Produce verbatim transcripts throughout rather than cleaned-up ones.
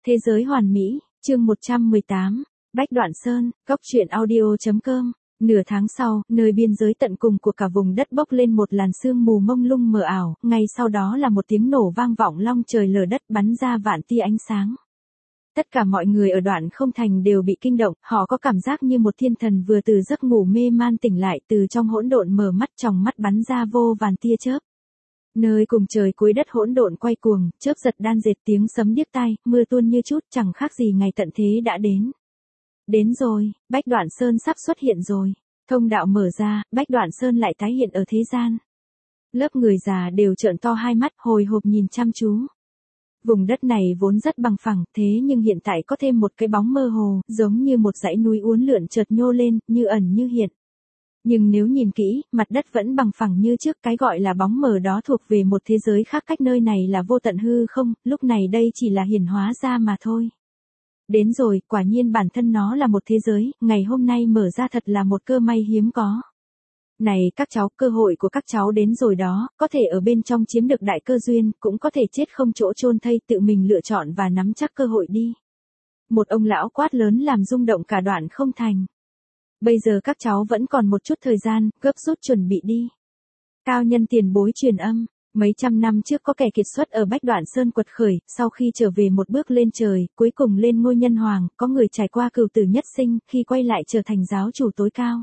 Thế giới hoàn mỹ, chương một trăm mười tám, Bách Đoạn Sơn, góc truyện audio chấm com. Nửa tháng sau, nơi biên giới tận cùng của cả vùng đất bốc lên một làn sương mù mông lung mờ ảo, ngay sau đó là một tiếng nổ vang vọng long trời lở đất bắn ra vạn tia ánh sáng. Tất cả mọi người ở Đoạn Không Thành đều bị kinh động, họ có cảm giác như một thiên thần vừa từ giấc ngủ mê man tỉnh lại, từ trong hỗn độn mở mắt, tròng mắt bắn ra vô vàn tia chớp. Nơi cùng trời cuối đất hỗn độn quay cuồng, chớp giật đan dệt, tiếng sấm điếc tai, mưa tuôn như chút, chẳng khác gì ngày tận thế đã đến. Đến rồi, Bách Đoạn Sơn sắp xuất hiện rồi. Thông đạo mở ra, Bách Đoạn Sơn lại tái hiện ở thế gian. Lớp người già đều trợn to hai mắt, hồi hộp nhìn chăm chú. Vùng đất này vốn rất bằng phẳng, thế nhưng hiện tại có thêm một cái bóng mơ hồ, giống như một dãy núi uốn lượn chợt nhô lên, như ẩn như hiện. Nhưng nếu nhìn kỹ, mặt đất vẫn bằng phẳng như trước, cái gọi là bóng mờ đó thuộc về một thế giới khác, cách nơi này là vô tận hư không, lúc này đây chỉ là hiển hóa ra mà thôi. Đến rồi, quả nhiên bản thân nó là một thế giới, ngày hôm nay mở ra thật là một cơ may hiếm có. Này các cháu, cơ hội của các cháu đến rồi đó, có thể ở bên trong chiếm được đại cơ duyên, cũng có thể chết không chỗ chôn thây, tự mình lựa chọn và nắm chắc cơ hội đi. Một ông lão quát lớn làm rung động cả Đoạn Không Thành. Bây giờ các cháu vẫn còn một chút thời gian, gấp rút chuẩn bị đi. Cao nhân tiền bối truyền âm. Mấy trăm năm trước có kẻ kiệt xuất ở Bách Đoạn Sơn quật khởi, sau khi trở về một bước lên trời, cuối cùng lên ngôi nhân hoàng, có người trải qua cửu tử nhất sinh, khi quay lại trở thành giáo chủ tối cao.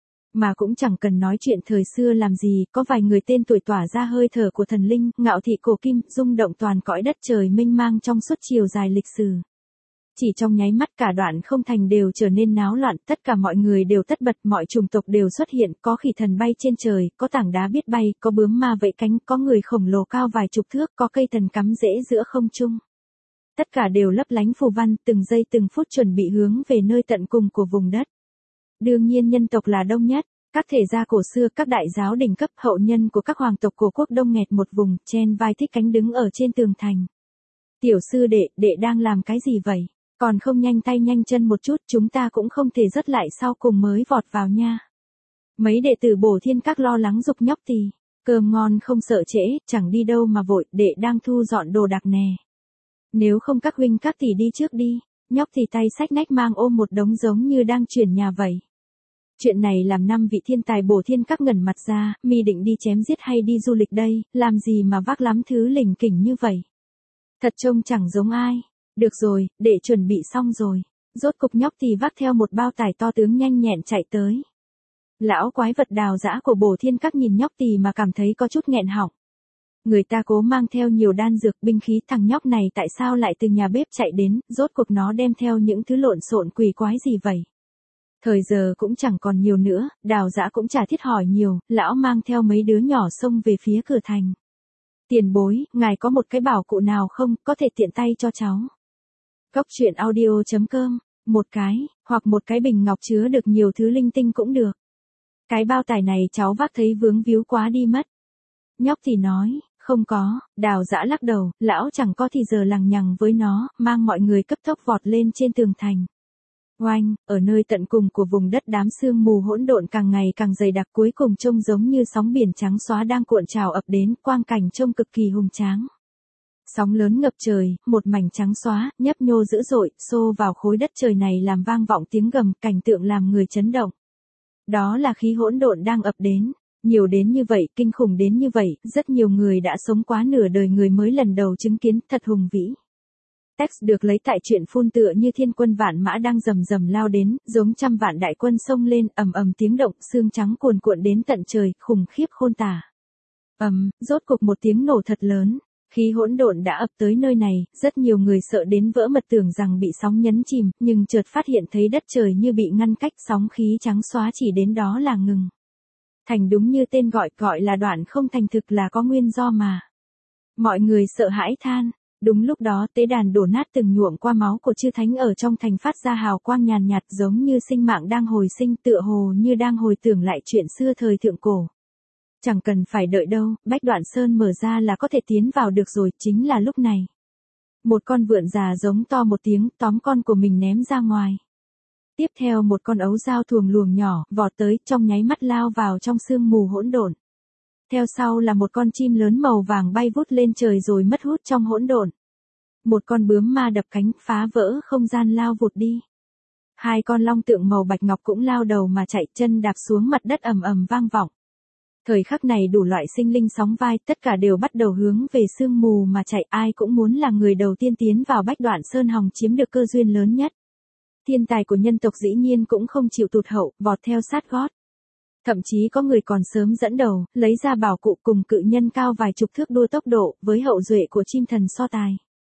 Mà cũng chẳng cần nói chuyện thời xưa làm gì, có vài người tên tuổi tỏa ra hơi thở của thần linh, ngạo thị cổ kim, rung động toàn cõi đất trời mênh mang trong suốt chiều dài lịch sử. Chỉ trong nháy mắt cả Đoạn Không Thành đều trở nên náo loạn, tất cả mọi người đều tất bật, mọi chủng tộc đều xuất hiện, có khỉ thần bay trên trời, có tảng đá biết bay, có bướm ma vẫy cánh, có người khổng lồ cao vài chục thước, có cây thần cắm rễ giữa không trung. Tất cả đều lấp lánh phù văn, từng giây từng phút chuẩn bị hướng về nơi tận cùng của vùng đất. Đương nhiên nhân tộc là đông nhất, các thể gia cổ xưa, các đại giáo đỉnh cấp, hậu nhân của các hoàng tộc cổ quốc đông nghẹt một vùng, chen vai thích cánh đứng ở trên tường thành. Tiểu sư đệ, đệ đang làm cái gì vậy? Còn không nhanh tay nhanh chân một chút, chúng ta cũng không thể dứt lại sau cùng mới vọt vào nha. Mấy đệ tử Bổ Thiên Các lo lắng giục Nhóc Tì, cơm ngon không sợ trễ, chẳng đi đâu mà vội, đệ đang thu dọn đồ đạc nè. Nếu không các huynh các tỷ đi trước đi. Nhóc Tì tay xách nách mang ôm một đống giống như đang chuyển nhà vậy. Chuyện này làm năm vị thiên tài Bổ Thiên Các ngẩn mặt ra, mi định đi chém giết hay đi du lịch đây, làm gì mà vác lắm thứ lỉnh kỉnh như vậy. Thật trông chẳng giống ai. Được rồi, để chuẩn bị xong rồi. Rốt cục Nhóc Tì vác theo một bao tải to tướng nhanh nhẹn chạy tới. Lão quái vật đào dã của Bổ Thiên Các nhìn Nhóc Tì mà cảm thấy có chút nghẹn họng. Người ta cố mang theo nhiều đan dược binh khí, thằng nhóc này tại sao lại từ nhà bếp chạy đến, rốt cuộc nó đem theo những thứ lộn xộn quỷ quái gì vậy? Thời giờ cũng chẳng còn nhiều nữa, đào dã cũng chả thiết hỏi nhiều, lão mang theo mấy đứa nhỏ xông về phía cửa thành. Tiền bối, ngài có một cái bảo cụ nào không, có thể tiện tay cho cháu. Góc truyện audio chấm com, một cái, hoặc một cái bình ngọc chứa được nhiều thứ linh tinh cũng được. Cái bao tải này cháu vác thấy vướng víu quá đi mất. Nhóc thì nói, không có, đào dã lắc đầu, lão chẳng có thì giờ lằng nhằng với nó, mang mọi người cấp tốc vọt lên trên tường thành. Oanh, ở nơi tận cùng của vùng đất đám sương mù hỗn độn càng ngày càng dày đặc, cuối cùng trông giống như sóng biển trắng xóa đang cuộn trào ập đến, quang cảnh trông cực kỳ hùng tráng. Sóng lớn ngập trời, một mảnh trắng xóa, nhấp nhô dữ dội, xô vào khối đất trời này làm vang vọng tiếng gầm, cảnh tượng làm người chấn động. Đó là khí hỗn độn đang ập đến, nhiều đến như vậy, kinh khủng đến như vậy, rất nhiều người đã sống quá nửa đời người mới lần đầu chứng kiến, thật hùng vĩ. Text được lấy tại truyện phun tựa như thiên quân vạn mã đang rầm rầm lao đến, giống trăm vạn đại quân xông lên, ầm ầm tiếng động, sương trắng cuồn cuộn đến tận trời, khủng khiếp khôn tả. Ầm, rốt cục một tiếng nổ thật lớn. Khí hỗn độn đã ập tới nơi này, rất nhiều người sợ đến vỡ mật tưởng rằng bị sóng nhấn chìm, nhưng chợt phát hiện thấy đất trời như bị ngăn cách, sóng khí trắng xóa chỉ đến đó là ngừng. Thành đúng như tên gọi, gọi là Đoạn Không Thành, thực là có nguyên do mà. Mọi người sợ hãi than. Đúng lúc đó tế đàn đổ nát từng nhuộm qua máu của chư thánh ở trong thành phát ra hào quang nhàn nhạt, giống như sinh mạng đang hồi sinh, tựa hồ như đang hồi tưởng lại chuyện xưa thời thượng cổ. Chẳng cần phải đợi đâu, Bách Đoạn Sơn mở ra là có thể tiến vào được rồi, chính là lúc này. Một con vượn già giống to một tiếng, tóm con của mình ném ra ngoài. Tiếp theo một con ấu dao thuồng luồng nhỏ, vọt tới, trong nháy mắt lao vào trong sương mù hỗn độn. Theo sau là một con chim lớn màu vàng bay vút lên trời rồi mất hút trong hỗn độn. Một con bướm ma đập cánh phá vỡ không gian lao vụt đi. Hai con long tượng màu bạch ngọc cũng lao đầu mà chạy, chân đạp xuống mặt đất ầm ầm vang vọng. Thời khắc này đủ loại sinh linh sóng vai, tất cả đều bắt đầu hướng về sương mù mà chạy, ai cũng muốn là người đầu tiên tiến vào Bách Đoạn Sơn hòng chiếm được cơ duyên lớn nhất. Thiên tài của nhân tộc dĩ nhiên cũng không chịu tụt hậu, vọt theo sát gót. Thậm chí có người còn sớm dẫn đầu, lấy ra bảo cụ cùng cự nhân cao vài chục thước đua tốc độ, với hậu duệ của chim thần so tài.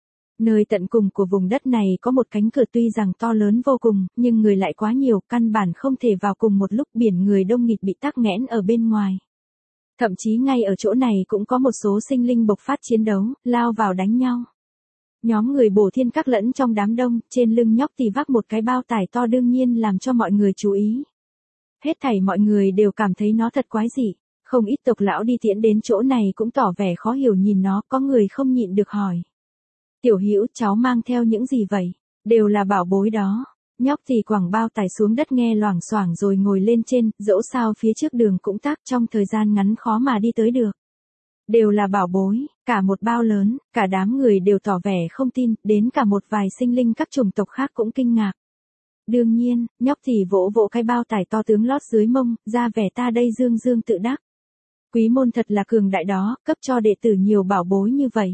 Nơi tận cùng của vùng đất này có một cánh cửa tuy rằng to lớn vô cùng, nhưng người lại quá nhiều, căn bản không thể vào cùng một lúc, biển người đông nghịt bị tắc nghẽn ở bên ngoài. Thậm chí ngay ở chỗ này cũng có một số sinh linh bộc phát chiến đấu, lao vào đánh nhau. Nhóm người Bổ Thiên Các lẫn trong đám đông, trên lưng nhóc thì vác một cái bao tải to đương nhiên làm cho mọi người chú ý. Hết thảy mọi người đều cảm thấy nó thật quái dị, không ít tộc lão đi tiễn đến chỗ này cũng tỏ vẻ khó hiểu nhìn nó, có người không nhịn được hỏi. Tiểu Hữu, cháu mang theo những gì vậy? Đều là bảo bối đó. Nhóc thì quẳng bao tải xuống đất nghe loảng xoảng rồi ngồi lên trên, dẫu sao phía trước đường cũng tắc, trong thời gian ngắn khó mà đi tới được. Đều là bảo bối, cả một bao lớn, cả đám người đều tỏ vẻ không tin, đến cả một vài sinh linh các chủng tộc khác cũng kinh ngạc. Đương nhiên, nhóc thì vỗ vỗ cái bao tải to tướng lót dưới mông, ra vẻ ta đây dương dương tự đắc. Quý môn thật là cường đại đó, cấp cho đệ tử nhiều bảo bối như vậy.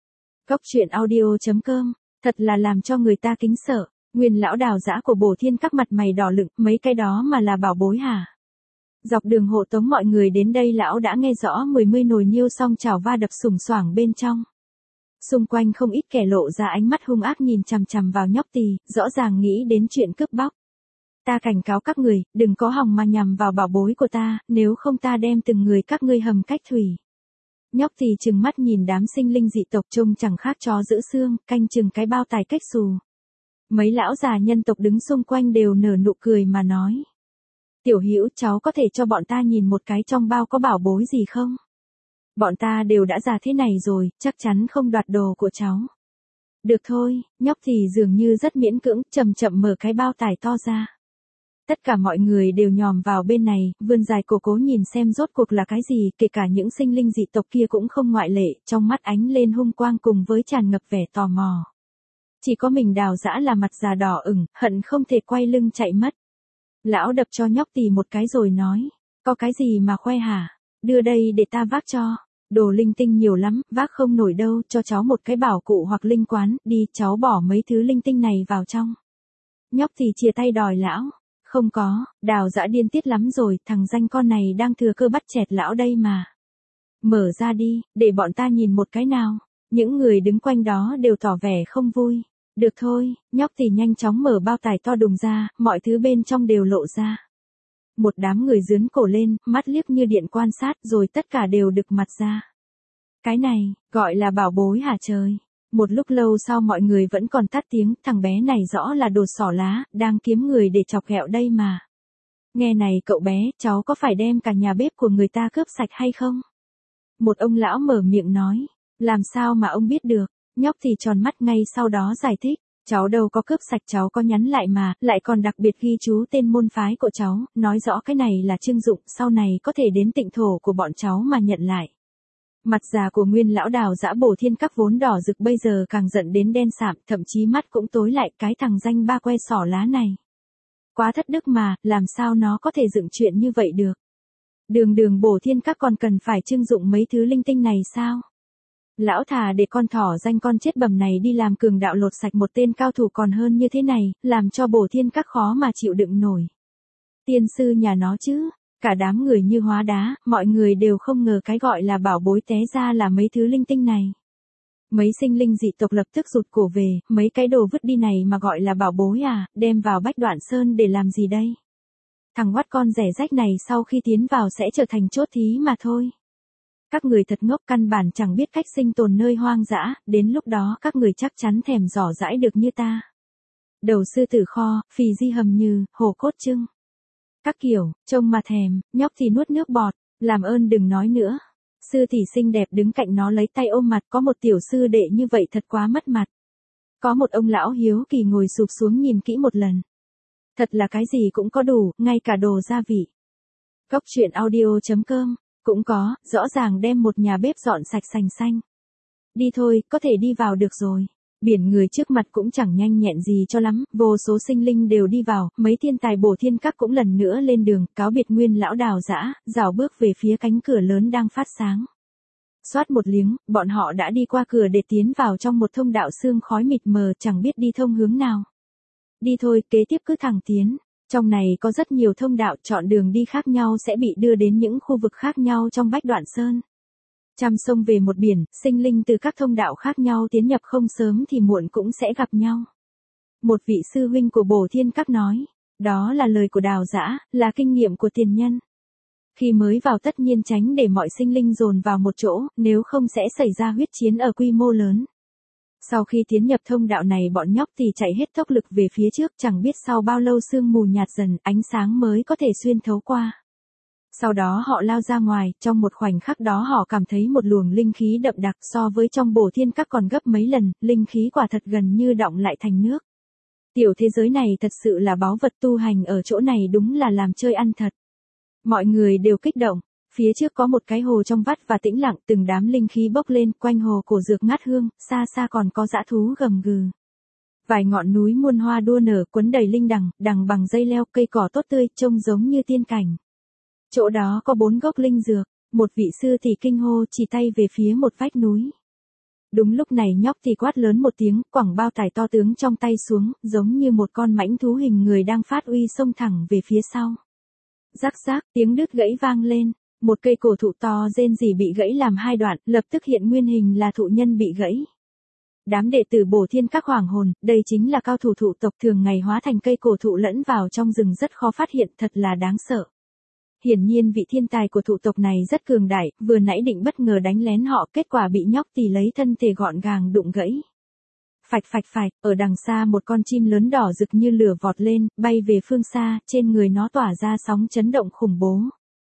Cốc truyện audio chấm com, thật là làm cho người ta kính sợ. Nguyên lão Đào Dã của Bổ Thiên Các mặt mày đỏ lựng, mấy cái đó mà là bảo bối hả? Dọc đường hộ tống mọi người đến đây lão đã nghe rõ mười mươi nồi niêu song chảo va đập sùng soảng bên trong. Xung quanh không ít kẻ lộ ra ánh mắt hung ác nhìn chằm chằm vào nhóc tỳ, rõ ràng nghĩ đến chuyện cướp bóc. Ta cảnh cáo các người, đừng có hòng mà nhằm vào bảo bối của ta, nếu không ta đem từng người các ngươi hầm cách thủy. Nhóc tỳ trừng mắt nhìn đám sinh linh dị tộc trông chẳng khác chó giữ xương, canh chừng cái bao tài cách xù. Mấy lão già nhân tộc đứng xung quanh đều nở nụ cười mà nói. Tiểu Hữu, cháu có thể cho bọn ta nhìn một cái trong bao có bảo bối gì không? Bọn ta đều đã già thế này rồi, chắc chắn không đoạt đồ của cháu. Được thôi, nhóc thì dường như rất miễn cưỡng, chậm chậm mở cái bao tải to ra. Tất cả mọi người đều nhòm vào bên này, vươn dài cổ cố nhìn xem rốt cuộc là cái gì, kể cả những sinh linh dị tộc kia cũng không ngoại lệ, trong mắt ánh lên hung quang cùng với tràn ngập vẻ tò mò. Chỉ có mình Đào Dã là mặt già đỏ ửng, hận không thể quay lưng chạy mất. Lão đập cho nhóc tỳ một cái rồi nói, có cái gì mà khoe hả? Đưa đây để ta vác cho. Đồ linh tinh nhiều lắm, vác không nổi đâu, cho cháu một cái bảo cụ hoặc linh quán, đi, cháu bỏ mấy thứ linh tinh này vào trong. Nhóc thì chia tay đòi lão. Không có, Đào Dã điên tiết lắm rồi, thằng danh con này đang thừa cơ bắt chẹt lão đây mà. Mở ra đi, để bọn ta nhìn một cái nào. Những người đứng quanh đó đều tỏ vẻ không vui. Được thôi, nhóc thì nhanh chóng mở bao tải to đùng ra, mọi thứ bên trong đều lộ ra. Một đám người dướn cổ lên, mắt liếc như điện quan sát rồi tất cả đều đực mặt ra. Cái này, gọi là bảo bối hả trời? Một lúc lâu sau mọi người vẫn còn tắt tiếng, thằng bé này rõ là đồ xỏ lá, đang kiếm người để chọc ghẹo đây mà. Nghe này cậu bé, cháu có phải đem cả nhà bếp của người ta cướp sạch hay không? Một ông lão mở miệng nói, làm sao mà ông biết được? Nhóc thì tròn mắt ngay sau đó giải thích, cháu đâu có cướp sạch, cháu có nhắn lại mà, lại còn đặc biệt ghi chú tên môn phái của cháu, nói rõ cái này là trưng dụng, sau này có thể đến tịnh thổ của bọn cháu mà nhận lại. Mặt già của Nguyên lão Đào Dã Bổ Thiên Các vốn đỏ rực bây giờ càng giận đến đen sạm, thậm chí mắt cũng tối lại, cái thằng danh ba que xỏ lá này. Quá thất đức mà, làm sao nó có thể dựng chuyện như vậy được? Đường đường Bổ Thiên Các còn cần phải trưng dụng mấy thứ linh tinh này sao? Lão thà để con thỏ danh con chết bầm này đi làm cường đạo lột sạch một tên cao thủ còn hơn như thế này, làm cho Bổ Thiên Các khó mà chịu đựng nổi. Tiên sư nhà nó chứ, cả đám người như hóa đá, mọi người đều không ngờ cái gọi là bảo bối té ra là mấy thứ linh tinh này. Mấy sinh linh dị tộc lập tức rụt cổ về, mấy cái đồ vứt đi này mà gọi là bảo bối à, đem vào Bách Đoạn Sơn để làm gì đây? Thằng oắt con rẻ rách này sau khi tiến vào sẽ trở thành chốt thí mà thôi. Các người thật ngốc, căn bản chẳng biết cách sinh tồn nơi hoang dã, đến lúc đó các người chắc chắn thèm dò dãi được như ta. Đầu sư tử kho, phì di hầm như, hổ cốt trưng. Các kiểu, trông mà thèm, nhóc thì nuốt nước bọt, làm ơn đừng nói nữa. Sư tỷ xinh đẹp đứng cạnh nó lấy tay ôm mặt, có một tiểu sư đệ như vậy thật quá mất mặt. Có một ông lão hiếu kỳ ngồi sụp xuống nhìn kỹ một lần. Thật là cái gì cũng có đủ, ngay cả đồ gia vị. Cốc truyện audio chấm com cũng có, rõ ràng đem một nhà bếp dọn sạch sành xanh. Đi thôi, có thể đi vào được rồi. Biển người trước mặt cũng chẳng nhanh nhẹn gì cho lắm, vô số sinh linh đều đi vào, mấy thiên tài bổ thiên các cũng lần nữa lên đường, cáo biệt Nguyên lão Đào Dã, rảo bước về phía cánh cửa lớn đang phát sáng. Xoát một liếng, bọn họ đã đi qua cửa để tiến vào trong một thông đạo sương khói mịt mờ, chẳng biết đi thông hướng nào. Đi thôi, kế tiếp cứ thẳng tiến. Trong này có rất nhiều thông đạo, chọn đường đi khác nhau sẽ bị đưa đến những khu vực khác nhau trong Bách Đoạn Sơn. Trăm sông về một biển, sinh linh từ các thông đạo khác nhau tiến nhập không sớm thì muộn cũng sẽ gặp nhau. Một vị sư huynh của Bổ Thiên Các nói, đó là lời của Đào Dã, là kinh nghiệm của tiền nhân. Khi mới vào tất nhiên tránh để mọi sinh linh dồn vào một chỗ, nếu không sẽ xảy ra huyết chiến ở quy mô lớn. Sau khi tiến nhập thông đạo này bọn nhóc thì chạy hết tốc lực về phía trước, chẳng biết sau bao lâu sương mù nhạt dần, ánh sáng mới có thể xuyên thấu qua. Sau đó họ lao ra ngoài, trong một khoảnh khắc đó họ cảm thấy một luồng linh khí đậm đặc so với trong Bổ Thiên Các còn gấp mấy lần, linh khí quả thật gần như đọng lại thành nước. Tiểu thế giới này thật sự là báu vật, tu hành ở chỗ này đúng là làm chơi ăn thật. Mọi người đều kích động, phía trước có một cái hồ trong vắt và tĩnh lặng, từng đám linh khí bốc lên, quanh hồ cổ dược ngát hương, xa xa còn có dã thú gầm gừ. Vài ngọn núi muôn hoa đua nở, quấn đầy linh đằng, đằng bằng dây leo, cây cỏ tốt tươi, trông giống như tiên cảnh. Chỗ đó có bốn gốc linh dược, một vị sư thì kinh hô, chỉ tay về phía một vách núi. Đúng lúc này nhóc thì quát lớn một tiếng, quẳng bao tải to tướng trong tay xuống, giống như một con mãnh thú hình người đang phát uy xông thẳng về phía sau. Rắc rắc, tiếng đứt gãy vang lên, một cây cổ thụ to rên rỉ bị gãy làm hai đoạn, lập tức hiện nguyên hình là thụ nhân bị gãy. Đám đệ tử Bổ Thiên Các hoảng hồn, đây chính là cao thủ thụ tộc, thường ngày hóa thành cây cổ thụ lẫn vào trong rừng rất khó phát hiện, thật là đáng sợ. Hiển nhiên vị thiên tài của thụ tộc này rất cường đại, vừa nãy định bất ngờ đánh lén họ, kết quả bị nhóc tỳ lấy thân thể gọn gàng đụng gãy. Phạch phạch phạch, ở đằng xa một con chim lớn đỏ rực như lửa vọt lên, bay về phương xa, trên người nó tỏa ra sóng chấn động khủng bố.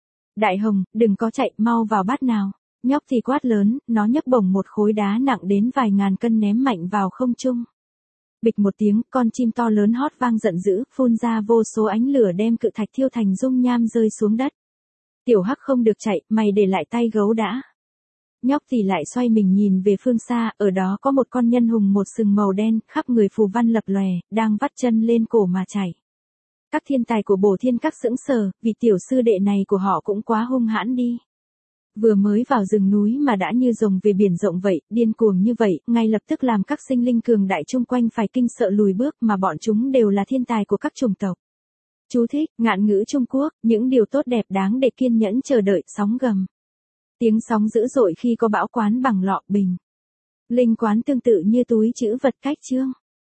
Đại Hồng, đừng có chạy, mau vào bát nào. Nhóc thì quát lớn, nó nhấc bổng một khối đá nặng đến vài ngàn cân ném mạnh vào không trung. Bịch một tiếng, con chim to lớn hót vang giận dữ, phun ra vô số ánh lửa đem cự thạch thiêu thành dung nham rơi xuống đất. Tiểu Hắc không được chạy, mày để lại tay gấu đã. Nhóc thì lại xoay mình nhìn về phương xa, ở đó có một con nhân hùng một sừng màu đen, khắp người phù văn lập lòe, đang vắt chân lên cổ mà chạy. Các thiên tài của Bổ Thiên Các sững sờ, vì tiểu sư đệ này của họ cũng quá hung hãn đi. Vừa mới vào rừng núi mà đã như rồng về biển rộng vậy, điên cuồng như vậy, ngay lập tức làm các sinh linh cường đại chung quanh phải kinh sợ lùi bước, mà bọn chúng đều là thiên tài của các chủng tộc. Chú thích, ngạn ngữ Trung Quốc, những điều tốt đẹp đáng để kiên nhẫn chờ đợi, sóng gầm. Tiếng sóng dữ dội khi có bão quán bằng lọ bình. Linh quán tương tự như túi trữ vật cách chương.